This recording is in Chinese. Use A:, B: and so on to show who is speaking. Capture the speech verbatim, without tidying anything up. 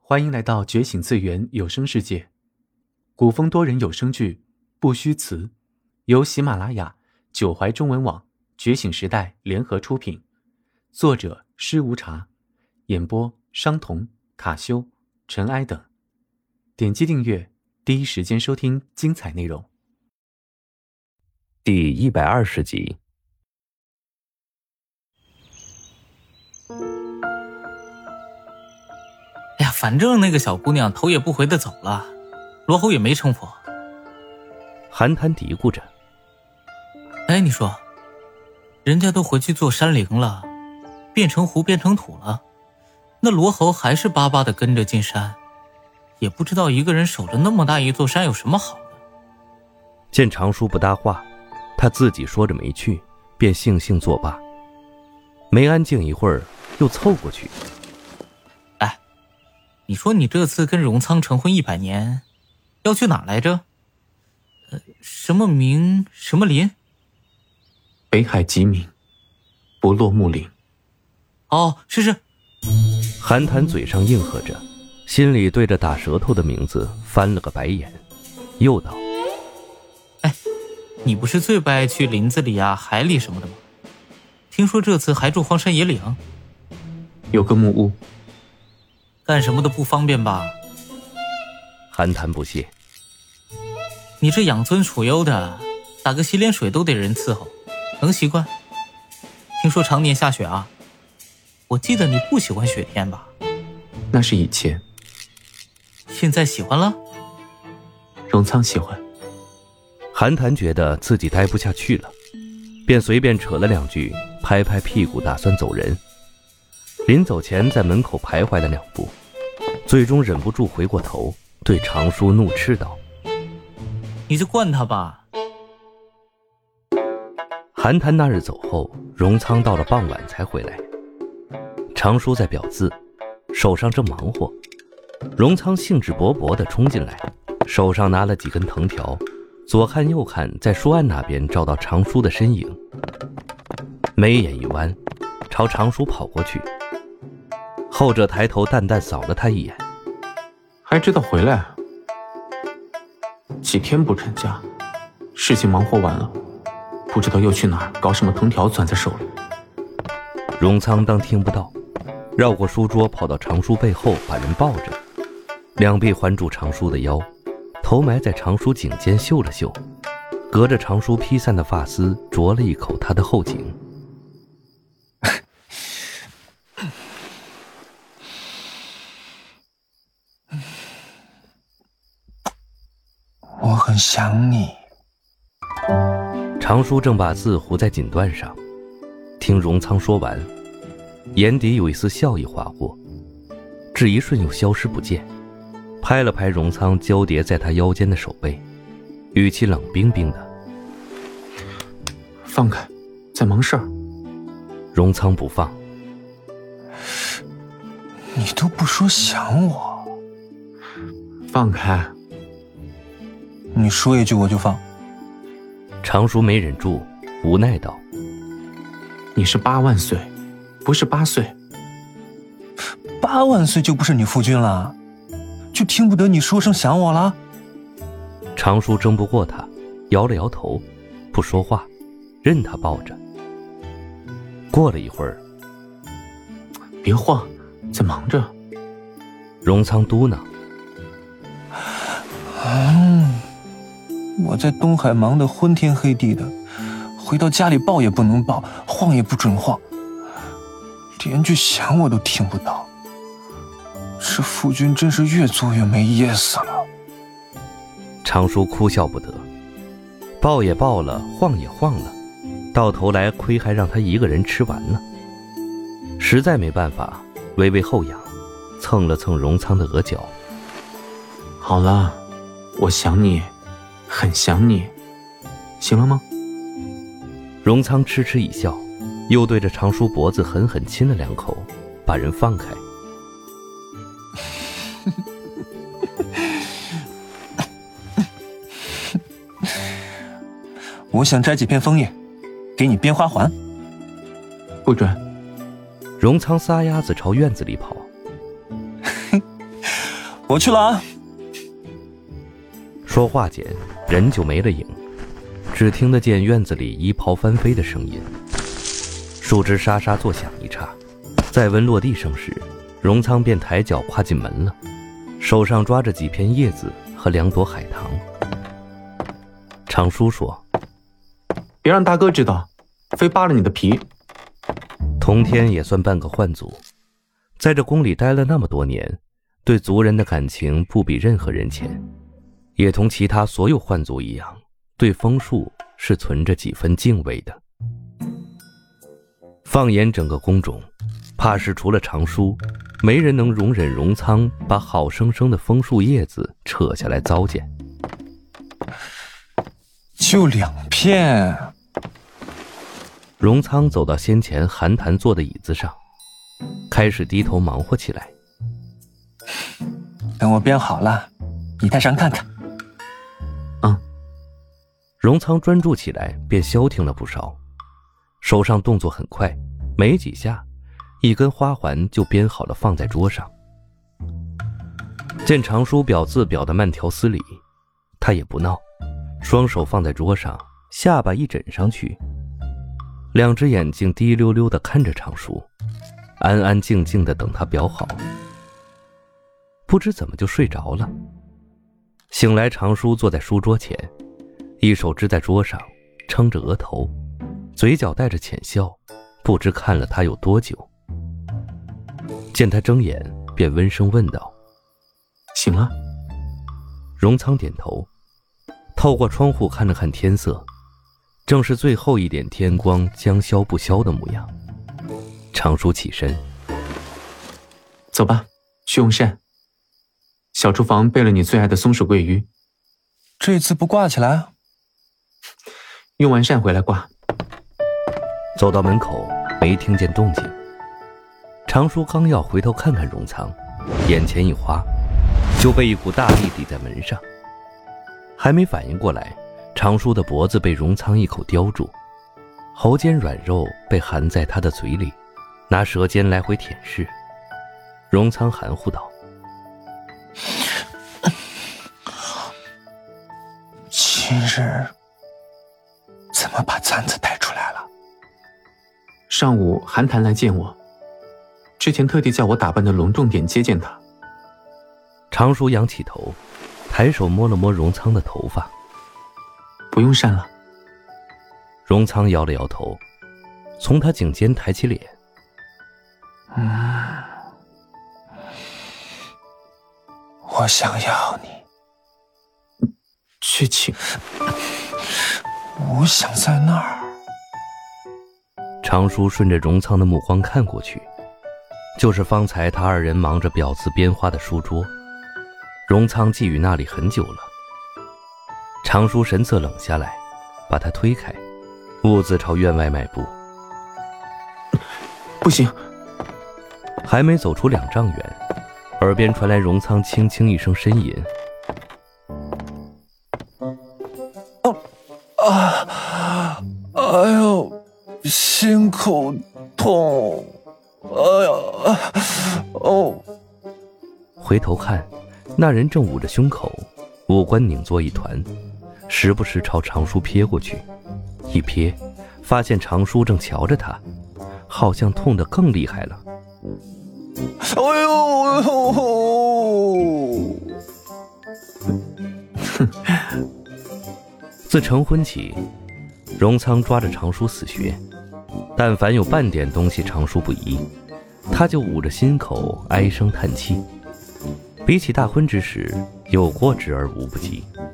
A: 欢迎来到觉醒次元有声世界，古风多人有声剧《不虚词》，由喜马拉雅、九怀中文网、觉醒时代联合出品，作者施无茶，演播商童、卡修、尘埃等。点击订阅，第一时间收听精彩内容。
B: 第一百二十集。
C: 哎呀，反正那个小姑娘头也不回的走了，罗侯也没成佛。
B: 韩谈嘀咕着：
C: 哎，你说人家都回去做山灵了，变成湖变成土了，那罗侯还是巴巴的跟着进山，也不知道一个人守着那么大一座山有什么好的。
B: 见常叔不搭话，他自己说着没趣，便悻悻作罢。没安静一会儿，又凑过去：
C: 哎，你说你这次跟荣仓成婚一百年，要去哪来着？呃，什么名什么林？
A: 北海极明，不落木林。
C: 哦，是是。
B: 韩谈嘴上应和着，心里对着打舌头的名字翻了个白眼，又道：
C: 哎，你不是最不爱去林子里啊、海里什么的吗？听说这次还住荒山野岭，
A: 有个木屋，
C: 干什么的不方便吧？
B: 韩谈不屑：
C: 你这养尊处优的，打个洗脸水都得人伺候，能习惯？听说常年下雪啊，我记得你不喜欢雪天吧？
A: 那是以前，
C: 现在喜欢了？
A: 荣仓喜欢。
B: 韩谈觉得自己待不下去了，便随便扯了两句，拍拍屁股打算走人。临走前在门口徘徊了两步，最终忍不住回过头，对常叔怒斥道：
C: 你就惯他吧。
B: 韩谈那日走后，荣仓到了傍晚才回来。常叔在表字，手上正忙活，荣仓兴致勃勃地冲进来，手上拿了几根藤条，左看右看，在书案那边找到常叔的身影，眉眼一弯，朝常叔跑过去。后者抬头淡淡扫了他一眼：
A: 还知道回来？几天不成家，事情忙活完了，不知道又去哪儿搞什么藤条攥在手里。
B: 荣仓当听不到，绕过书桌跑到常叔背后，把人抱着，两臂环住常叔的腰，头埋在常叔颈间嗅了嗅，隔着常叔披散的发丝啄了一口他的后颈。
D: 我很想你。
B: 常叔正把字糊在锦缎上，听荣仓说完，眼底有一丝笑意划过，只一瞬又消失不见，拍了拍荣仓交叠在他腰间的手背，语气冷冰冰的：
A: 放开，在忙事儿。
B: 荣仓不放：
D: 你都不说想我。
A: 放开。
D: 你说一句我就放。
B: 常叔没忍住，无奈道：
A: 你是八万岁，不是八岁。
D: 八万岁就不是你夫君了，就听不得你说声想我了？
B: 常叔争不过他，摇了摇头，不说话，任他抱着。过了一会儿：
A: 别晃，在忙着。
B: 荣仓嘟囔：
D: 嗯，我在东海忙得昏天黑地的，回到家里抱也不能抱，晃也不准晃，连句想我都听不到。这夫君真是越做越没意思了。
B: 常叔哭笑不得，抱也抱了，晃也晃了，到头来亏还让他一个人吃完了。实在没办法，微微后仰，蹭了蹭荣仓的额角。
A: 好了，我想你，很想你，行了吗？
B: 荣仓痴痴一笑，又对着常叔脖子狠狠亲了两口，把人放开。
D: 我想摘几片枫叶，给你编花环。
A: 不准。
B: 荣仓撒丫子朝院子里跑。
D: 我去了啊。
B: 说话间，人就没了影，只听得见院子里衣袍翻飞的声音，树枝沙沙作响一刹，再闻落地声时，荣仓便抬脚跨进门了，手上抓着几片叶子和两朵海棠。常叔说：“
A: 别让大哥知道，非扒了你的皮。”
B: 童天也算半个幻族，在这宫里待了那么多年，对族人的感情不比任何人浅，也同其他所有幻族一样，对枫树是存着几分敬畏的。放眼整个宫中，怕是除了常叔，没人能容忍荣仓把好生生的枫树叶子扯下来糟践。
D: 就两片。
B: 荣仓走到先前韩谈坐的椅子上，开始低头忙活起来。
D: 等我编好了，你戴上看看。
B: 嗯。荣仓专注起来，便消停了不少，手上动作很快，没几下，一根花环就编好了放在桌上。见常叔表字表得慢条斯理，他也不闹，双手放在桌上，下巴一枕上去，两只眼睛滴溜溜地看着常叔，安安静静地等他裱好。不知怎么就睡着了。醒来，常叔坐在书桌前，一手支在桌上，撑着额头，嘴角带着浅笑，不知看了他有多久。见他睁眼，便温声问道：“
A: 醒了？”
B: 荣仓点头，透过窗户看了看天色，正是最后一点天光将消不消的模样。常叔起身：“
A: 走吧，去用膳。小厨房备了你最爱的松鼠桂鱼。”
D: 这次不挂起来？
A: 用完膳回来挂。
B: 走到门口，没听见动静。常叔刚要回头看看荣仓，眼前一花，就被一股大力抵在门上。还没反应过来，常叔的脖子被荣仓一口叼住，喉间软肉被含在他的嘴里，拿舌尖来回舔舐。荣仓含糊道：“
D: 今日怎么把簪子带出来了？”
A: 上午韩谈来见我，之前特地叫我打扮的隆重点接见他。
B: 常叔仰起头，抬手摸了摸荣仓的头发。
A: 不用扇了。
B: 荣仓摇了摇头，从他颈间抬起脸。
D: 嗯，我想要你。
A: 去请。
D: 我想在那儿。
B: 常叔顺着荣仓的目光看过去，就是方才他二人忙着表字编花的书桌。荣仓觊觎那里很久了。常叔神色冷下来，把他推开，兀自朝院外迈步。
A: 不行。
B: 还没走出两丈远，耳边传来荣仓轻轻一声呻吟。
D: 哦啊！哎呦，心口痛！哎呀！哦！
B: 回头看，那人正捂着胸口，五官拧作一团，时不时朝常叔瞥过去，一瞥，发现常叔正瞧着他，好像痛得更厉害了。
D: 哎呦！
A: 哼！
B: 自成婚起，荣仓抓着常叔死学，但凡有半点东西常叔不宜，他就捂着心口唉声叹气。比起大婚之时，有过之而无不及。